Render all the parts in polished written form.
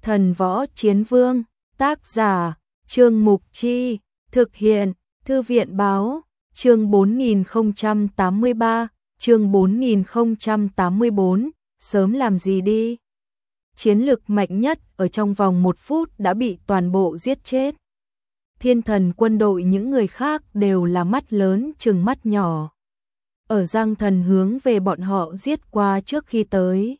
Thần Võ Chiến Vương, tác giả, Trương Mục Chi, thực hiện, Thư viện báo, chương 4083, chương 4084, sớm làm gì đi. Chiến lực mạnh nhất ở trong vòng 1 phút đã bị toàn bộ giết chết. Thiên Thần quân đội những người khác đều là mắt lớn chừng mắt nhỏ. Ở Giang Thần hướng về bọn họ giết qua trước khi tới,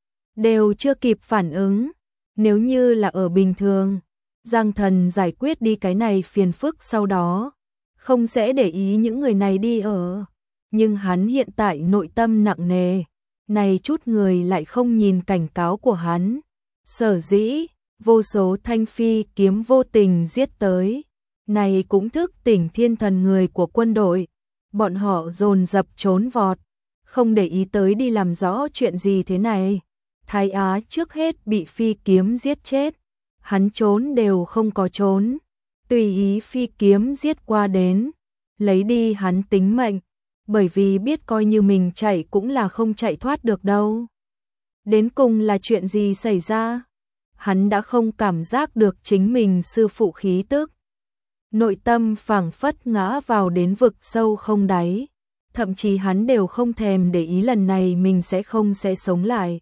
đều chưa kịp phản ứng. Nếu như là ở bình thường, Giang Thần giải quyết đi cái này phiền phức sau đó, không sẽ để ý những người này đi ở. Nhưng hắn hiện tại nội tâm nặng nề, này chút người lại không nhìn cảnh cáo của hắn. Sở dĩ, vô số thanh phi kiếm vô tình giết tới, này cũng thức tỉnh Thiên Thần người của quân đội. Bọn họ dồn dập trốn vọt, không để ý tới đi làm rõ chuyện gì thế này. Thái Á trước hết bị phi kiếm giết chết, hắn trốn đều không có trốn, tùy ý phi kiếm giết qua đến, lấy đi hắn tính mệnh, bởi vì biết coi như mình chạy cũng là không chạy thoát được đâu. Đến cùng là chuyện gì xảy ra? Hắn đã không cảm giác được chính mình sư phụ khí tức. Nội tâm phảng phất ngã vào đến vực sâu không đáy, thậm chí hắn đều không thèm để ý lần này mình sẽ sống lại.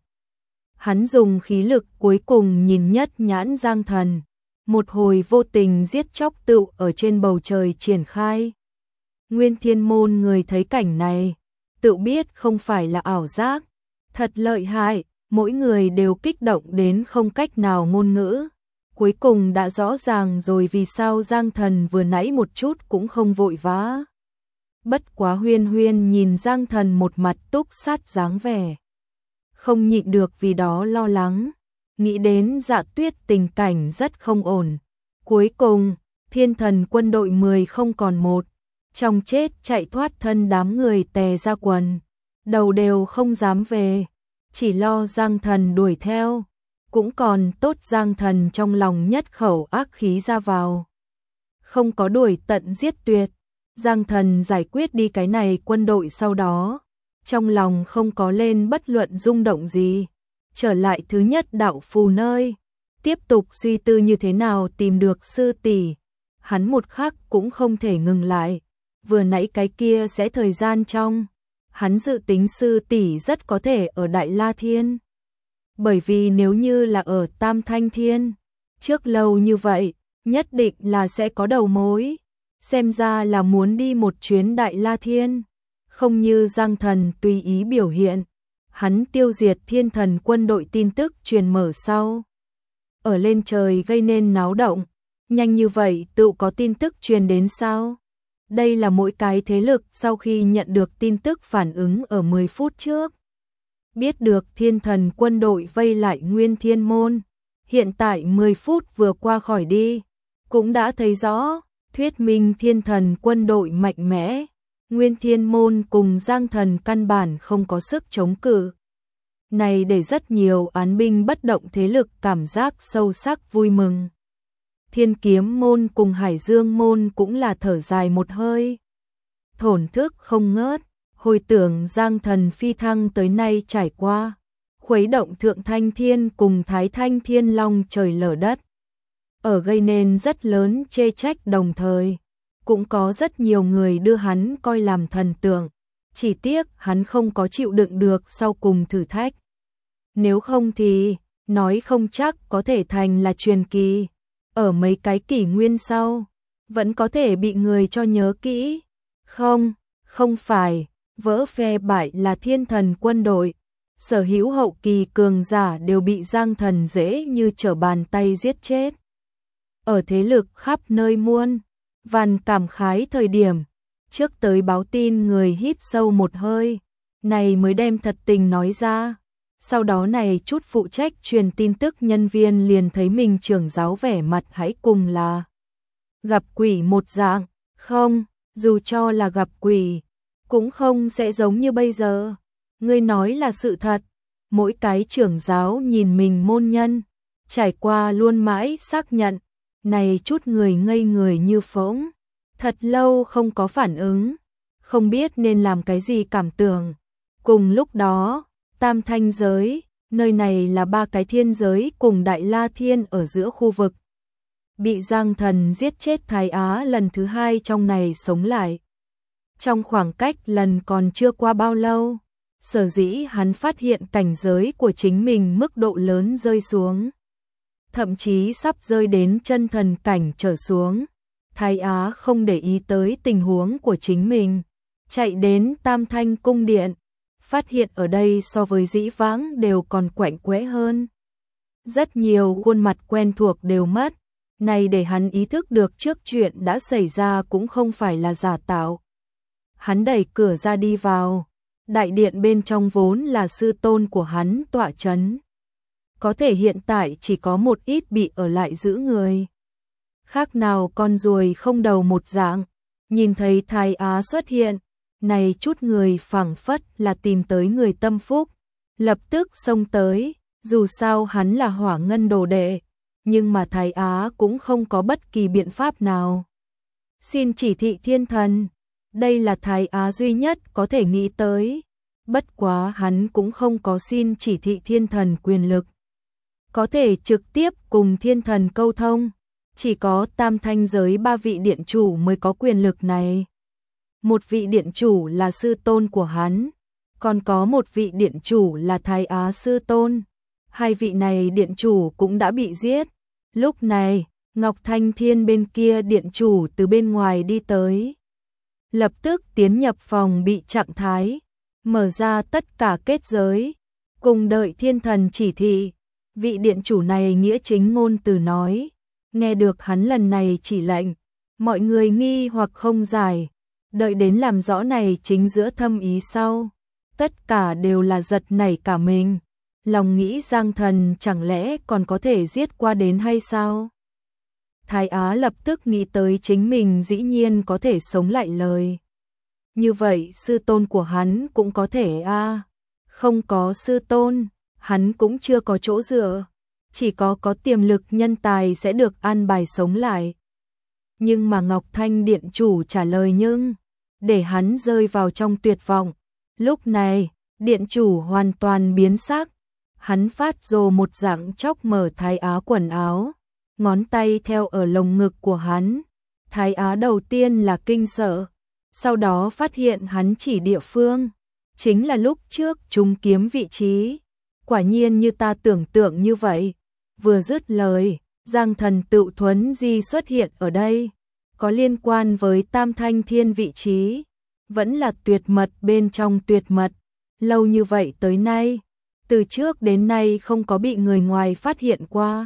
Hắn dùng khí lực cuối cùng nhìn nhất nhãn Giang Thần, một hồi vô tình giết chóc tựu ở trên bầu trời triển khai. Nguyên Thiên Môn người thấy cảnh này, tự biết không phải là ảo giác, thật lợi hại, mỗi người đều kích động đến không cách nào ngôn ngữ. Cuối cùng đã rõ ràng rồi vì sao Giang Thần vừa nãy một chút cũng không vội vã. Bất quá Huyên Huyên nhìn Giang Thần một mặt túc sát dáng vẻ, không nhịn được vì đó lo lắng, nghĩ đến Dạ Tuyết tình cảnh rất không ổn. Cuối cùng, Thiên Thần quân đội 10 không còn 1, trong chết chạy thoát thân đám người tè ra quần, đầu đều không dám về, chỉ lo Giang Thần đuổi theo. Cũng còn tốt Giang Thần trong lòng nhất khẩu ác khí ra vào, không có đuổi tận giết tuyệt. Giang Thần giải quyết đi cái này quân đội sau đó, trong lòng không có lên bất luận rung động gì, trở lại thứ nhất đạo phù nơi, tiếp tục suy tư như thế nào tìm được sư tỷ. Hắn một khắc cũng không thể ngừng lại, vừa nãy cái kia sẽ thời gian trong, hắn dự tính sư tỷ rất có thể ở Đại La Thiên. Bởi vì nếu như là ở Tam Thanh Thiên, trước lâu như vậy, nhất định là sẽ có đầu mối, xem ra là muốn đi một chuyến Đại La Thiên. Không như Giang Thần tùy ý biểu hiện, hắn tiêu diệt Thiên Thần quân đội tin tức truyền mở sau, ở lên trời gây nên náo động, nhanh như vậy tự có tin tức truyền đến sao? Đây là mỗi cái thế lực sau khi nhận được tin tức phản ứng ở 10 phút trước. Biết được Thiên Thần quân đội vây lại Nguyên Thiên Môn, hiện tại 10 phút vừa qua khỏi đi, cũng đã thấy rõ, thuyết minh Thiên Thần quân đội mạnh mẽ. Nguyên Thiên Môn cùng Giang Thần căn bản không có sức chống cự. Này để rất nhiều án binh bất động thế lực cảm giác sâu sắc vui mừng. Thiên Kiếm Môn cùng Hải Dương Môn cũng là thở dài một hơi, thổn thức không ngớt, hồi tưởng Giang Thần phi thăng tới nay trải qua, khuấy động Thượng Thanh Thiên cùng Thái Thanh Thiên long trời lở đất, ở gây nên rất lớn chê trách, đồng thời cũng có rất nhiều người đưa hắn coi làm thần tượng, chỉ tiếc hắn không có chịu đựng được sau cùng thử thách. Nếu không thì, nói không chắc có thể thành là truyền kỳ, ở mấy cái kỷ nguyên sau, vẫn có thể bị người cho nhớ kỹ. Không phải, vỡ phe bại là Thiên Thần quân đội, sở hữu hậu kỳ cường giả đều bị Giang Thần dễ như trở bàn tay giết chết. Ở thế lực khắp nơi muôn vàn cảm khái thời điểm, trước tới báo tin người hít sâu một hơi, này mới đem thật tình nói ra. Sau đó này chút phụ trách truyền tin tức nhân viên liền thấy mình trưởng giáo vẻ mặt hãy cùng là gặp quỷ một dạng, không, dù cho là gặp quỷ, cũng không sẽ giống như bây giờ. Ngươi nói là sự thật, mỗi cái trưởng giáo nhìn mình môn nhân, trải qua luôn mãi xác nhận, này chút người ngây người như phỗng, thật lâu không có phản ứng, không biết nên làm cái gì cảm tưởng. Cùng lúc đó, Tam Thanh giới, Nơi này là ba cái thiên giới cùng Đại La Thiên ở giữa khu vực. Bị Giang Thần giết chết Thái Á lần thứ hai trong này sống lại. Trong khoảng cách lần còn chưa qua bao lâu, sở dĩ hắn phát hiện cảnh giới của chính mình mức độ lớn rơi xuống. Thậm chí sắp rơi đến chân thần cảnh trở xuống. Thái Á không để ý tới tình huống của chính mình, chạy đến Tam Thanh cung điện, phát hiện ở đây so với dĩ vãng đều còn quạnh quẽ hơn. Rất nhiều khuôn mặt quen thuộc đều mất, này để hắn ý thức được trước chuyện đã xảy ra cũng không phải là giả tạo. Hắn đẩy cửa ra đi vào, đại điện bên trong vốn là sư tôn của hắn tọa chấn. Có thể hiện tại chỉ có một ít bị ở lại giữ người. Khác nào con ruồi không đầu một dạng, nhìn thấy Thái Á xuất hiện, này chút người phảng phất là tìm tới người tâm phúc, lập tức xông tới, dù sao hắn là Hỏa Ngân đồ đệ, nhưng mà Thái Á cũng không có bất kỳ biện pháp nào. Xin chỉ thị thiên thần, đây là Thái Á duy nhất có thể nghĩ tới, bất quá hắn cũng không có xin chỉ thị thiên thần quyền lực. Có thể trực tiếp cùng thiên thần câu thông, chỉ có Tam Thanh giới ba vị điện chủ mới có quyền lực này. Một vị điện chủ là sư tôn của hắn, còn có một vị điện chủ là Thái Á sư tôn. Hai vị này điện chủ cũng đã bị giết. Lúc này, Ngọc Thanh Thiên bên kia điện chủ từ bên ngoài đi tới. Lập tức tiến nhập phòng bị trạng thái, mở ra tất cả kết giới, cùng đợi thiên thần chỉ thị. Vị điện chủ này nghĩa chính ngôn từ nói, nghe được hắn lần này chỉ lệnh, mọi người nghi hoặc không giải, đợi đến làm rõ này chính giữa thâm ý sau, tất cả đều là giật nảy cả mình, lòng nghĩ Giang Thần chẳng lẽ còn có thể giết qua đến hay sao? Thái Á lập tức nghĩ tới chính mình dĩ nhiên có thể sống lại lời. Như vậy sư tôn của hắn cũng có thể không có sư tôn, hắn cũng chưa có chỗ dựa, chỉ có tiềm lực nhân tài sẽ được an bài sống lại. Nhưng mà Ngọc Thanh điện chủ trả lời nhưng, để hắn rơi vào trong tuyệt vọng. Lúc này, điện chủ hoàn toàn biến sắc, hắn phát rồ một dạng chóc mở Thái Á quần áo, ngón tay theo ở lồng ngực của hắn. Thái Á đầu tiên là kinh sợ, sau đó phát hiện hắn chỉ địa phương, chính là lúc trước trúng kiếm vị trí. Quả nhiên như ta tưởng tượng như vậy. Vừa dứt lời, Giang Thần tự thuấn di xuất hiện ở đây, có liên quan với Tam Thanh Thiên vị trí, vẫn là tuyệt mật bên trong tuyệt mật, lâu như vậy tới nay, từ trước đến nay không có bị người ngoài phát hiện qua.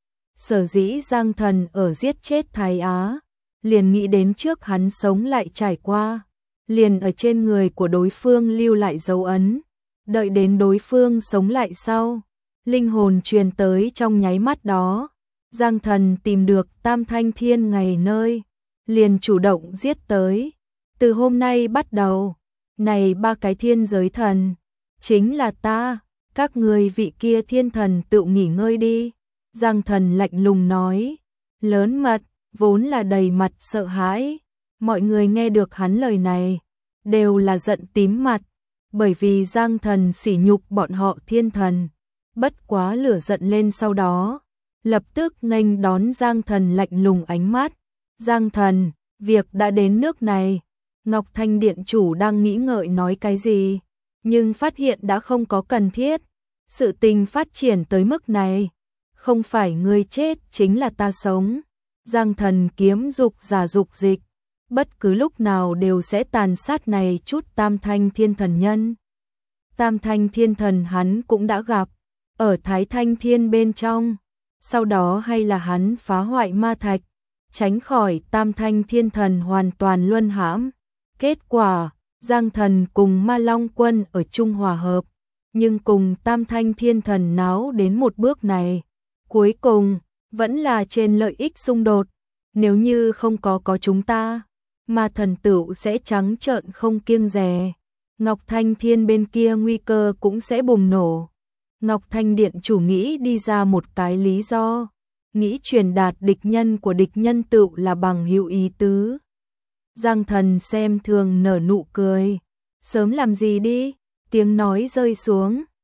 Sở dĩ Giang Thần ở giết chết Thái Á, liền nghĩ đến trước hắn sống lại trải qua, liền ở trên người của đối phương lưu lại dấu ấn, đợi đến đối phương sống lại sau, linh hồn truyền tới trong nháy mắt đó, Giang Thần tìm được Tam Thanh Thiên ngày nơi, liền chủ động giết tới. Từ hôm nay bắt đầu, này ba cái thiên giới thần, chính là ta, các người vị kia thiên thần tự nghỉ ngơi đi. Giang Thần lạnh lùng nói, lớn mật, vốn là đầy mặt sợ hãi. Mọi người nghe được hắn lời này, đều là giận tím mặt, bởi vì Giang Thần sỉ nhục bọn họ thiên thần. Bất quá lửa giận lên sau đó, lập tức nghênh đón Giang Thần lạnh lùng ánh mắt. Giang Thần, việc đã đến nước này. Ngọc Thanh điện chủ đang nghĩ ngợi nói cái gì, nhưng phát hiện đã không có cần thiết. Sự tình phát triển tới mức này, không phải ngươi chết chính là ta sống. Giang Thần kiếm dục giả dục dịch, bất cứ lúc nào đều sẽ tàn sát này chút Tam Thanh Thiên thần nhân. Tam Thanh Thiên thần hắn cũng đã gặp, ở Thái Thanh Thiên bên trong, sau đó hay là hắn phá hoại ma thạch, tránh khỏi Tam Thanh Thiên thần hoàn toàn luân hãm. Kết quả, Giang Thần cùng Ma Long Quân ở chung hòa hợp, nhưng cùng Tam Thanh Thiên thần náo đến một bước này, cuối cùng vẫn là trên lợi ích xung đột. Nếu như không có chúng ta, Ma thần tựu sẽ trắng trợn không kiêng dè, Ngọc Thanh Thiên bên kia nguy cơ cũng sẽ bùng nổ. Ngọc Thanh điện chủ nghĩ đi ra một cái lý do, nghĩ truyền đạt địch nhân của địch nhân tựu là bằng hữu ý tứ. Giang Thần xem thường nở nụ cười, sớm làm gì đi, tiếng nói rơi xuống,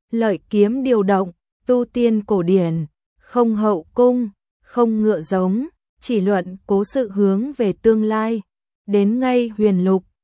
lợi kiếm điều động, tu tiên cổ điển, không hậu cung, không ngựa giống, chỉ luận cố sự hướng về tương lai. Đến ngay huyền lục,